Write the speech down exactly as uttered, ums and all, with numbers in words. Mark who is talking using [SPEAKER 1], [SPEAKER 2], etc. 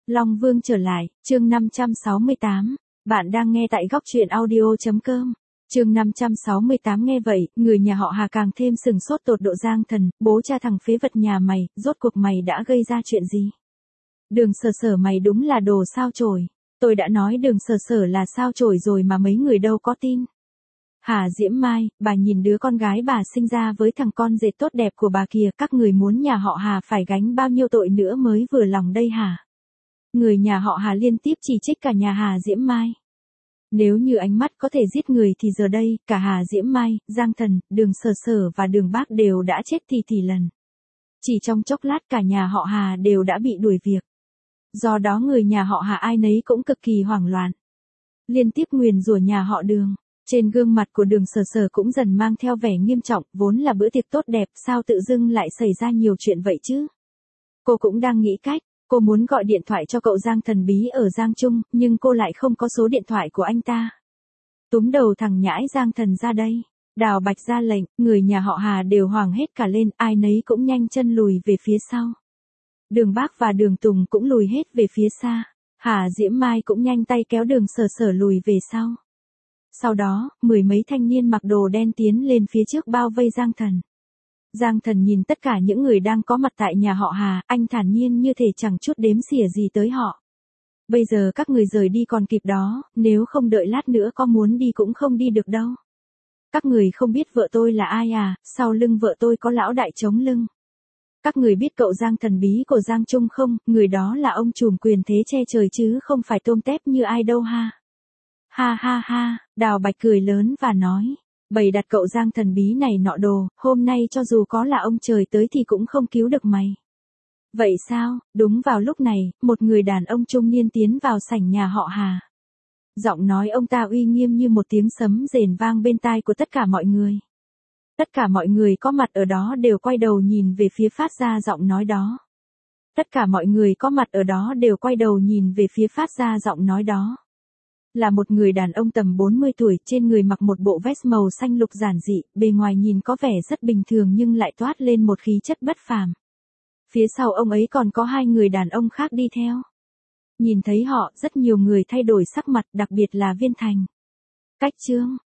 [SPEAKER 1] Long Vương trở lại, chương năm trăm sáu mươi tám. Bạn đang nghe tại góc truyện audio.com. Chương năm trăm sáu mươi tám. Nghe vậy, người nhà họ Hà càng thêm sừng sốt tột độ. Giang Thần, bố cha thằng phế vật nhà mày, rốt cuộc mày đã gây ra chuyện gì? Đường Sở Sở mày đúng là đồ sao chổi. Tôi đã nói Đường Sở Sở là sao chổi rồi mà mấy người đâu có tin. Hà Diễm Mai, bà nhìn đứa con gái bà sinh ra với thằng con rể tốt đẹp của bà kìa, các người muốn nhà họ Hà phải gánh bao nhiêu tội nữa mới vừa lòng đây hả? Người nhà họ Hà liên tiếp chỉ trích cả nhà Hà Diễm Mai. Nếu như ánh mắt có thể giết người thì giờ đây, cả Hà Diễm Mai, Giang Thần, Đường Sở Sở và Đường Bác đều đã chết thì thì lần. Chỉ trong chốc lát cả nhà họ Hà đều đã bị đuổi việc. Do đó người nhà họ Hà ai nấy cũng cực kỳ hoảng loạn. Liên tiếp nguyền rủa nhà họ Đường. Trên gương mặt của Đường Sở Sở cũng dần mang theo vẻ nghiêm trọng, vốn là bữa tiệc tốt đẹp, sao tự dưng lại xảy ra nhiều chuyện vậy chứ? Cô cũng đang nghĩ cách, cô muốn gọi điện thoại cho cậu Giang thần bí ở Giang Trung, nhưng cô lại không có số điện thoại của anh ta. Túm đầu thằng nhãi Giang Thần ra đây. Đào Bạch ra lệnh, người nhà họ Hà đều hoảng hết cả lên, ai nấy cũng nhanh chân lùi về phía sau. Đường Bác và Đường Tùng cũng lùi hết về phía xa. Hà Diễm Mai cũng nhanh tay kéo Đường Sở Sở lùi về sau. Sau đó, mười mấy thanh niên mặc đồ đen tiến lên phía trước bao vây Giang Thần. Giang Thần nhìn tất cả những người đang có mặt tại nhà họ Hà, anh thản nhiên như thể chẳng chút đếm xỉa gì tới họ. Bây giờ các người rời đi còn kịp đó, nếu không đợi lát nữa có muốn đi cũng không đi được đâu. Các người không biết vợ tôi là ai à, sau lưng vợ tôi có lão đại chống lưng. Các người biết cậu Giang thần bí của Giang Trung không, người đó là ông trùm quyền thế che trời chứ không phải tôm tép như ai đâu ha. Ha ha ha, Đào Bạch cười lớn và nói, bày đặt cậu Giang thần bí này nọ đồ, hôm nay cho dù có là ông trời tới thì cũng không cứu được mày. Vậy sao? Đúng vào lúc này, một người đàn ông trung niên tiến vào sảnh nhà họ Hà. Giọng nói ông ta uy nghiêm như một tiếng sấm rền vang bên tai của tất cả mọi người. Tất cả mọi người có mặt ở đó đều quay đầu nhìn về phía phát ra giọng nói đó. Tất cả mọi người có mặt ở đó đều quay đầu nhìn về phía phát ra giọng nói đó. Là một người đàn ông tầm bốn mươi tuổi, trên người mặc một bộ vest màu xanh lục giản dị, bề ngoài nhìn có vẻ rất bình thường nhưng lại toát lên một khí chất bất phàm. Phía sau ông ấy còn có hai người đàn ông khác đi theo. Nhìn thấy họ, rất nhiều người thay đổi sắc mặt, đặc biệt là Viên Thành. Cách Trương,